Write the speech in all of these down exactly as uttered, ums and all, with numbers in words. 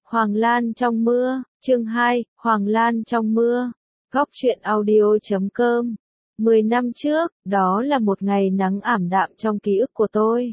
Hoàng Lan trong mưa, chương hai, Hoàng Lan trong mưa. Góc truyện audio chấm com. Mười năm trước, đó là một ngày nắng ảm đạm trong ký ức của tôi.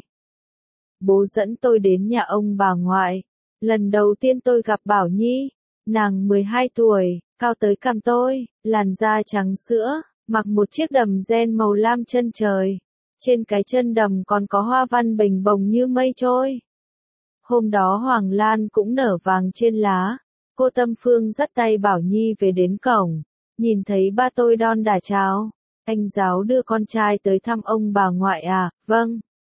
Bố dẫn tôi đến nhà ông bà ngoại. Lần đầu tiên tôi gặp Bảo Nhi, nàng mười hai tuổi, cao tới cằm tôi, làn da trắng sữa, mặc một chiếc đầm ren màu lam chân trời. Trên cái chân đầm còn có hoa văn bềnh bồng như mây trôi. Hôm đó Hoàng Lan cũng nở vàng trên lá. Cô Tâm Phương dắt tay Bảo Nhi về đến cổng. Nhìn thấy ba tôi đon đả chào. Anh giáo đưa con trai tới thăm ông bà ngoại à? Vâng.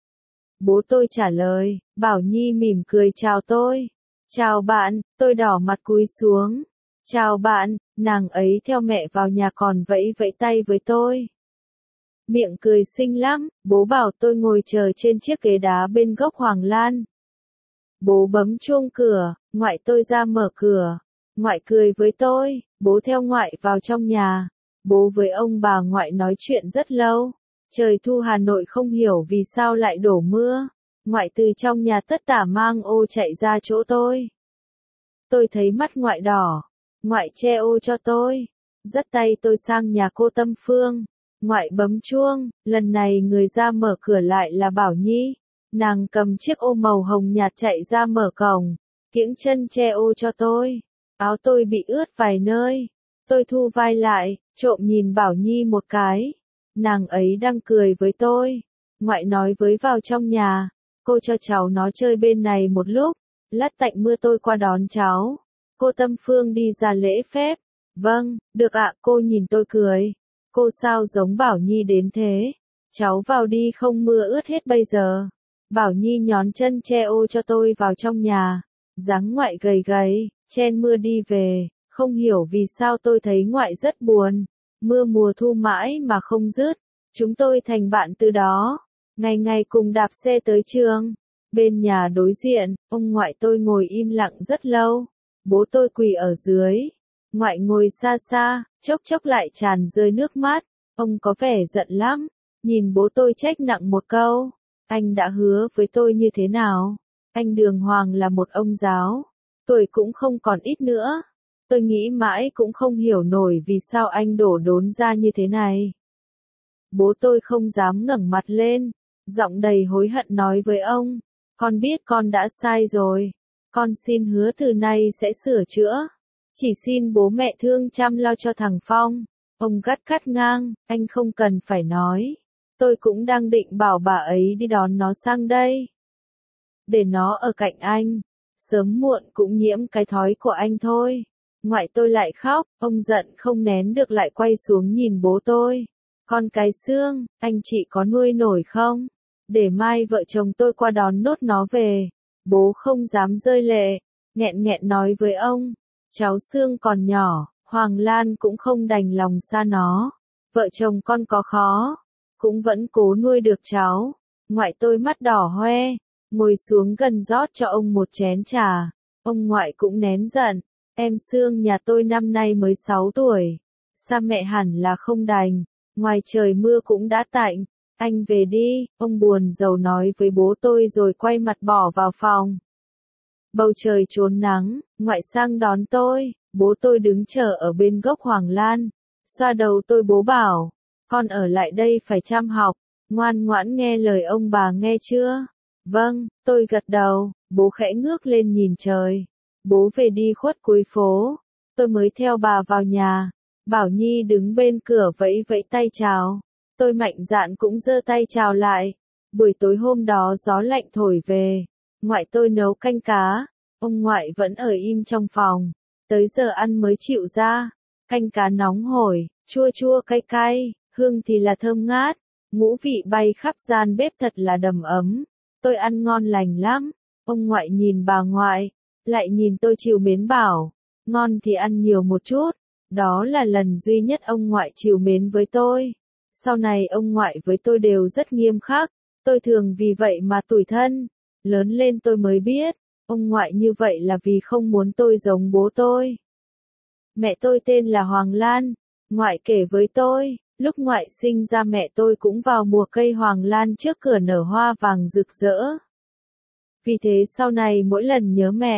Bố tôi trả lời. Bảo Nhi mỉm cười chào tôi. Chào bạn, tôi đỏ mặt cúi xuống. Chào bạn, nàng ấy theo mẹ vào nhà còn vẫy vẫy tay với tôi. Miệng cười xinh lắm, bố bảo tôi ngồi chờ trên chiếc ghế đá bên gốc Hoàng Lan. Bố bấm chuông cửa, ngoại tôi ra mở cửa. Ngoại cười với tôi, bố theo ngoại vào trong nhà. Bố với ông bà ngoại nói chuyện rất lâu. Trời thu Hà Nội không hiểu vì sao lại đổ mưa. Ngoại từ trong nhà tất tả mang ô chạy ra chỗ tôi. Tôi thấy mắt ngoại đỏ. Ngoại che ô cho tôi. Dắt tay tôi sang nhà cô Tâm Phương. Ngoại bấm chuông, lần này người ra mở cửa lại là Bảo Nhi. Nàng cầm chiếc ô màu hồng nhạt chạy ra mở cổng, kiễng chân che ô cho tôi. Áo tôi bị ướt vài nơi. Tôi thu vai lại, trộm nhìn Bảo Nhi một cái. Nàng ấy đang cười với tôi. Ngoại nói với vào trong nhà, cô cho cháu nó chơi bên này một lúc. Lát tạnh mưa tôi qua đón cháu. Cô Tâm Phương đi ra lễ phép. Vâng, được ạ, cô nhìn tôi cười. Cô sao giống Bảo Nhi đến thế? Cháu vào đi không mưa ướt hết bây giờ. Bảo Nhi nhón chân che ô cho tôi vào trong nhà. Dáng ngoại gầy gầy, chen mưa đi về. Không hiểu vì sao tôi thấy ngoại rất buồn. Mưa mùa thu mãi mà không dứt. Chúng tôi thành bạn từ đó. Ngày ngày cùng đạp xe tới trường. Bên nhà đối diện, ông ngoại tôi ngồi im lặng rất lâu. Bố tôi quỳ ở dưới. Ngoại ngồi xa xa, chốc chốc lại tràn rơi nước mắt. Ông có vẻ giận lắm. Nhìn bố tôi trách nặng một câu. Anh đã hứa với tôi như thế nào? Anh Đường Hoàng là một ông giáo. Tuổi cũng không còn ít nữa. Tôi nghĩ mãi cũng không hiểu nổi vì sao anh đổ đốn ra như thế này. Bố tôi không dám ngẩng mặt lên. Giọng đầy hối hận nói với ông. Con biết con đã sai rồi. Con xin hứa từ nay sẽ sửa chữa. Chỉ xin bố mẹ thương chăm lo cho thằng Phong. Ông gắt cắt ngang, anh không cần phải nói. Tôi cũng đang định bảo bà ấy đi đón nó sang đây. Để nó ở cạnh anh. Sớm muộn cũng nhiễm cái thói của anh thôi. Ngoại tôi lại khóc, ông giận không nén được lại quay xuống nhìn bố tôi. Con cái xương, anh chị có nuôi nổi không? Để mai vợ chồng tôi qua đón nốt nó về. Bố không dám rơi lệ, nghẹn nghẹn nói với ông. Cháu xương còn nhỏ, Hoàng Lan cũng không đành lòng xa nó. Vợ chồng con có khó, cũng vẫn cố nuôi được cháu. Ngoại tôi mắt đỏ hoe, ngồi xuống gần rót cho ông một chén trà. Ông ngoại cũng nén giận. Em xương nhà tôi năm nay mới sáu tuổi. Xa mẹ hẳn là không đành. Ngoài trời mưa cũng đã tạnh. Anh về đi, ông buồn rầu nói với bố tôi rồi quay mặt bỏ vào phòng. Bầu trời trốn nắng, ngoại sang đón tôi. Bố tôi đứng chờ ở bên gốc Hoàng Lan. Xoa đầu tôi bố bảo. Con ở lại đây phải chăm học. Ngoan ngoãn nghe lời ông bà nghe chưa? Vâng, tôi gật đầu. Bố khẽ ngước lên nhìn trời. Bố về đi khuất cuối phố. Tôi mới theo bà vào nhà. Bảo Nhi đứng bên cửa vẫy vẫy tay chào. Tôi mạnh dạn cũng giơ tay chào lại. Buổi tối hôm đó gió lạnh thổi về. Ngoại tôi nấu canh cá. Ông ngoại vẫn ở im trong phòng. Tới giờ ăn mới chịu ra. Canh cá nóng hổi, chua chua cay cay, hương thì là thơm ngát. Ngũ vị bay khắp gian bếp thật là đầm ấm. Tôi ăn ngon lành lắm. Ông ngoại nhìn bà ngoại, lại nhìn tôi trìu mến bảo. Ngon thì ăn nhiều một chút. Đó là lần duy nhất ông ngoại trìu mến với tôi. Sau này ông ngoại với tôi đều rất nghiêm khắc. Tôi thường vì vậy mà tủi thân. Lớn lên tôi mới biết. Ông ngoại như vậy là vì không muốn tôi giống bố tôi. Mẹ tôi tên là Hoàng Lan. Ngoại kể với tôi, lúc ngoại sinh ra mẹ tôi cũng vào mùa cây Hoàng Lan trước cửa nở hoa vàng rực rỡ. Vì thế sau này mỗi lần nhớ mẹ,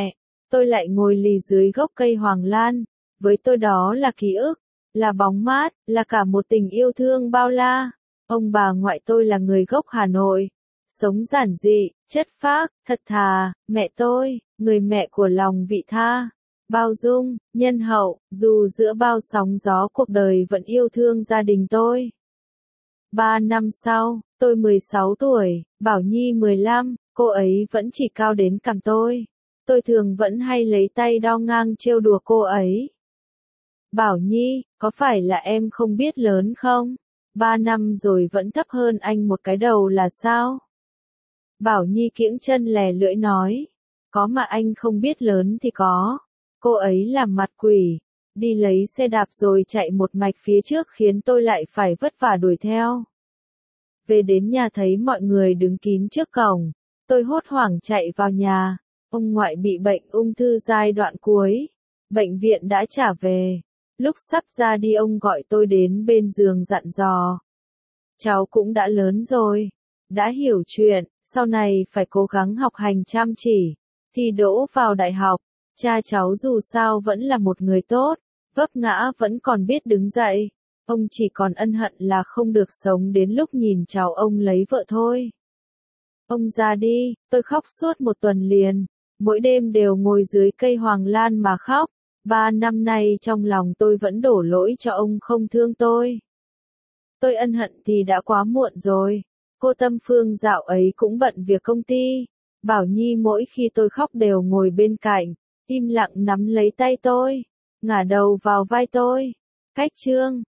tôi lại ngồi lì dưới gốc cây hoàng lan. Với tôi đó là ký ức, là bóng mát, là cả một tình yêu thương bao la. Ông bà ngoại tôi là người gốc Hà Nội, sống giản dị, chất phác, thật thà. Mẹ tôi, người mẹ của lòng vị tha, bao dung, nhân hậu, dù giữa bao sóng gió cuộc đời vẫn yêu thương gia đình tôi. Ba năm sau, tôi mười sáu tuổi, Bảo Nhi mười lăm, cô ấy vẫn chỉ cao đến cằm tôi. Tôi thường vẫn hay lấy tay đo ngang trêu đùa cô ấy. Bảo Nhi, có phải là em không biết lớn không? Ba năm rồi vẫn thấp hơn anh một cái đầu là sao? Bảo Nhi kiễng chân lè lưỡi nói. Có mà anh không biết lớn thì có. Cô ấy làm mặt quỷ, đi lấy xe đạp rồi chạy một mạch phía trước khiến tôi lại phải vất vả đuổi theo. Về đến nhà thấy mọi người đứng kín trước cổng, tôi hốt hoảng chạy vào nhà. Ông ngoại bị bệnh ung thư giai đoạn cuối, bệnh viện đã trả về. Lúc sắp ra đi ông gọi tôi đến bên giường dặn dò. Cháu cũng đã lớn rồi, đã hiểu chuyện, sau này phải cố gắng học hành chăm chỉ, thi đỗ vào đại học. Cha cháu dù sao vẫn là một người tốt, vấp ngã vẫn còn biết đứng dậy. Ông chỉ còn ân hận là không được sống đến lúc nhìn cháu ông lấy vợ thôi. Ông ra đi, tôi khóc suốt một tuần liền, mỗi đêm đều ngồi dưới cây hoàng lan mà khóc. Ba năm nay trong lòng tôi vẫn đổ lỗi cho ông không thương tôi. Tôi ân hận thì đã quá muộn rồi. Cô Tâm Phương dạo ấy cũng bận việc công ty. Bảo Nhi mỗi khi tôi khóc đều ngồi bên cạnh, im lặng nắm lấy tay tôi, ngả đầu vào vai tôi. Cách chương